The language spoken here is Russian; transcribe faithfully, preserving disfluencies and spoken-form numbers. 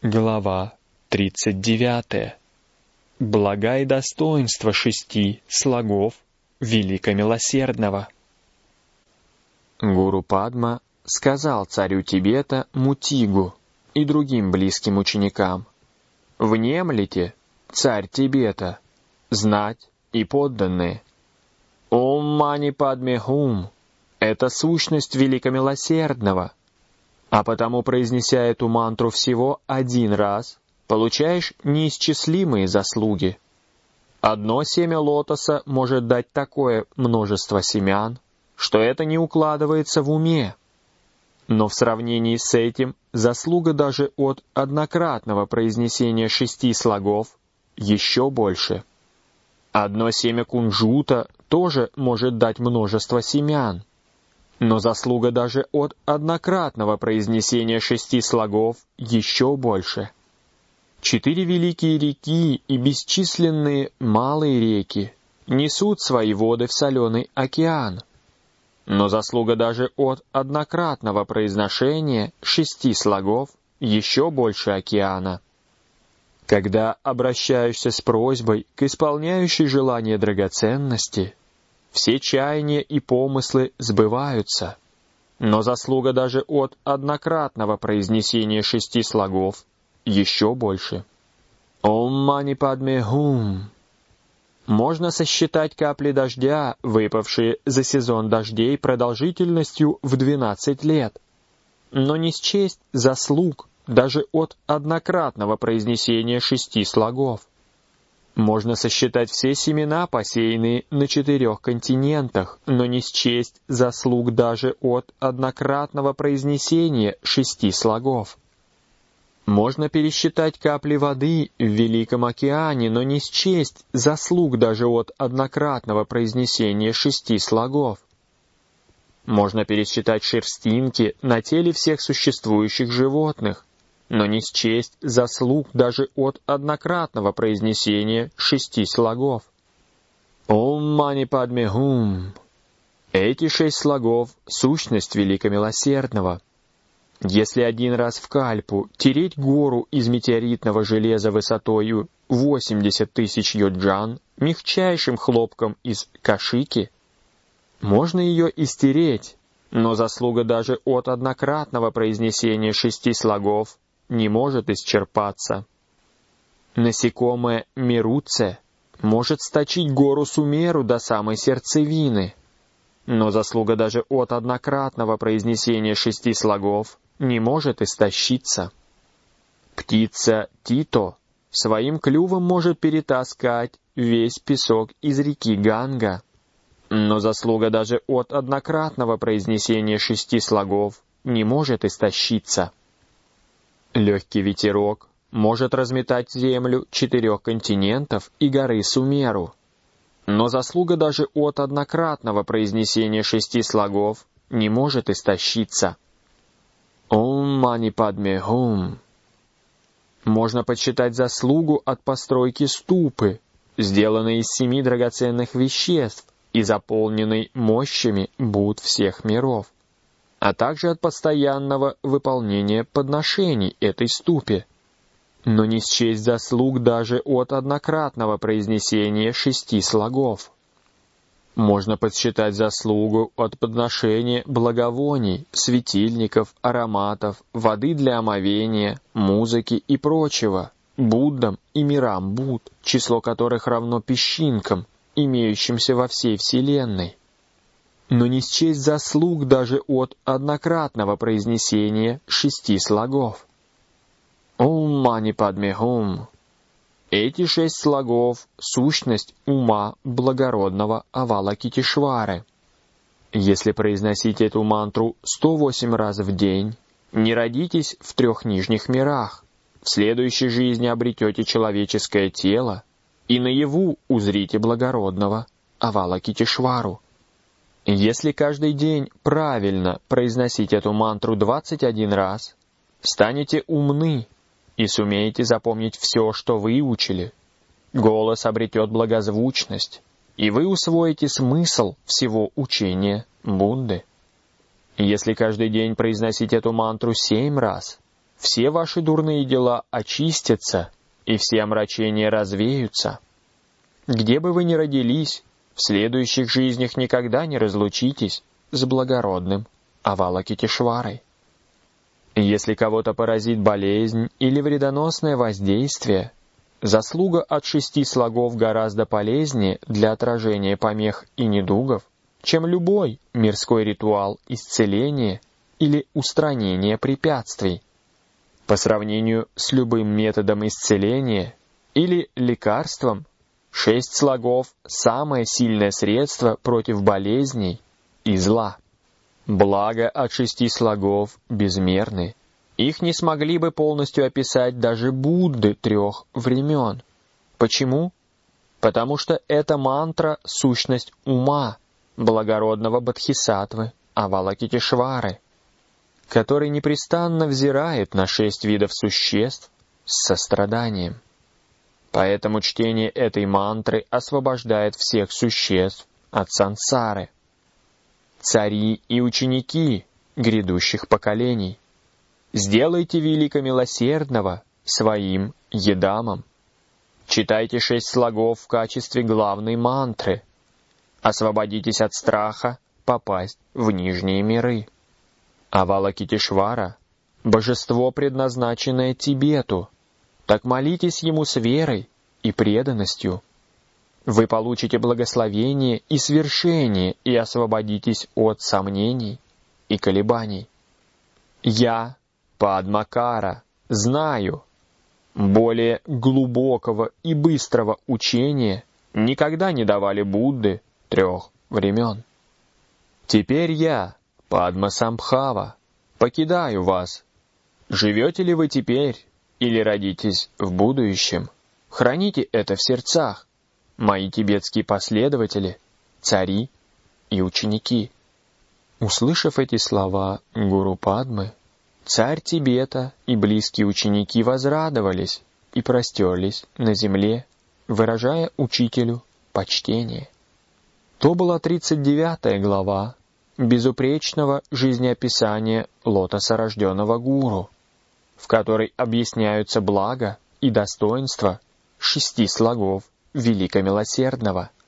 Глава тридцать девятая. Блага и достоинства шести слогов Великомилосердного. Гуру Падма сказал царю Тибета Мутигу и другим близким ученикам: «Внемлите, царь Тибета, знать и подданные. Ом Мани Падме Хум — это сущность Великомилосердного. А потому, произнеся эту мантру всего один раз, получаешь неисчислимые заслуги. Одно семя лотоса может дать такое множество семян, что это не укладывается в уме. Но в сравнении с этим заслуга даже от однократного произнесения шести слогов еще больше. Одно семя кунжута тоже может дать множество семян, но заслуга даже от однократного произнесения шести слогов еще больше. Четыре великие реки и бесчисленные малые реки несут свои воды в соленый океан, но заслуга даже от однократного произношения шести слогов еще больше океана. Когда обращаешься с просьбой к исполняющей желание драгоценности, все чаяния и помыслы сбываются, но заслуга даже от однократного произнесения шести слогов еще больше. Ом Мани Падме Хум. Можно сосчитать капли дождя, выпавшие за сезон дождей продолжительностью в двенадцать лет, но не счесть заслуг даже от однократного произнесения шести слогов. Можно сосчитать все семена, посеянные на четырех континентах, но не счесть заслуг даже от однократного произнесения шести слогов. Можно пересчитать капли воды в Великом океане, но не счесть заслуг даже от однократного произнесения шести слогов. Можно пересчитать шерстинки на теле всех существующих животных, но не счесть заслуг даже от однократного произнесения шести слогов. Ом Мани Падме Хум. Эти шесть слогов — сущность Великомилосердного. Если один раз в кальпу тереть гору из метеоритного железа высотою восемьдесят тысяч йоджан мягчайшим хлопком из кашики, можно ее истереть, но заслуга даже от однократного произнесения шести слогов не может исчерпаться. Насекомое Меруце может сточить гору Сумеру до самой сердцевины, но заслуга даже от однократного произнесения шести слогов не может истощиться. Птица Тито своим клювом может перетаскать весь песок из реки Ганга, но заслуга даже от однократного произнесения шести слогов не может истощиться. Легкий ветерок может разметать землю четырех континентов и горы Сумеру, но заслуга даже от однократного произнесения шести слогов не может истощиться. Ом Мани Падме Хум. Можно подсчитать заслугу от постройки ступы, сделанной из семи драгоценных веществ и заполненной мощами Будд всех миров, а также от постоянного выполнения подношений этой ступе, но не счесть заслуг даже от однократного произнесения шести слогов. Можно подсчитать заслугу от подношения благовоний, светильников, ароматов, воды для омовения, музыки и прочего Буддам и мирам Будд, число которых равно песчинкам, имеющимся во всей Вселенной, но не счесть заслуг даже от однократного произнесения шести слогов. Ом Мани Падме Хум. Эти шесть слогов — сущность ума благородного Авалокитешвары. Если произносить эту мантру сто восемь раз в день, не родитесь в трех нижних мирах, в следующей жизни обретете человеческое тело и наяву узрите благородного Авалокитешвару. Если каждый день правильно произносить эту мантру двадцать один раз, станете умны и сумеете запомнить все, что выучили. Голос обретет благозвучность, и вы усвоите смысл всего учения Будды. Если каждый день произносить эту мантру семь раз, все ваши дурные дела очистятся, и все омрачения развеются. Где бы вы ни родились, в следующих жизнях никогда не разлучитесь с благородным Авалокитешварой. Если кого-то поразит болезнь или вредоносное воздействие, заслуга от шести слогов гораздо полезнее для отражения помех и недугов, чем любой мирской ритуал исцеления или устранения препятствий. По сравнению с любым методом исцеления или лекарством, шесть слогов – самое сильное средство против болезней и зла. Благо от шести слогов безмерны. Их не смогли бы полностью описать даже Будды трех времен. Почему? Потому что эта мантра — сущность ума благородного Бодхисаттвы Авалокитешвары, который непрестанно взирает на шесть видов существ с состраданием. Поэтому чтение этой мантры освобождает всех существ от сансары. Цари и ученики грядущих поколений, сделайте великомилосердного своим едамом. Читайте шесть слогов в качестве главной мантры. Освободитесь от страха попасть в нижние миры. Авалокитешвара — божество, предназначенное Тибету, так молитесь ему с верой и преданностью. Вы получите благословение и свершение и освободитесь от сомнений и колебаний. Я, Падмакара, знаю, более глубокого и быстрого учения никогда не давали Будды трех времен. Теперь я, Падмасамбхава, покидаю вас. Живете ли вы теперь или родитесь в будущем? Храните это в сердцах, мои тибетские последователи, цари и ученики. Услышав эти слова гуру Падмы, царь Тибета и близкие ученики возрадовались и простерлись на земле, выражая учителю почтение. То была тридцать девятая глава безупречного жизнеописания лотосорожденного гуру, в которой объясняются блага и достоинства шести слогов великомилосердного.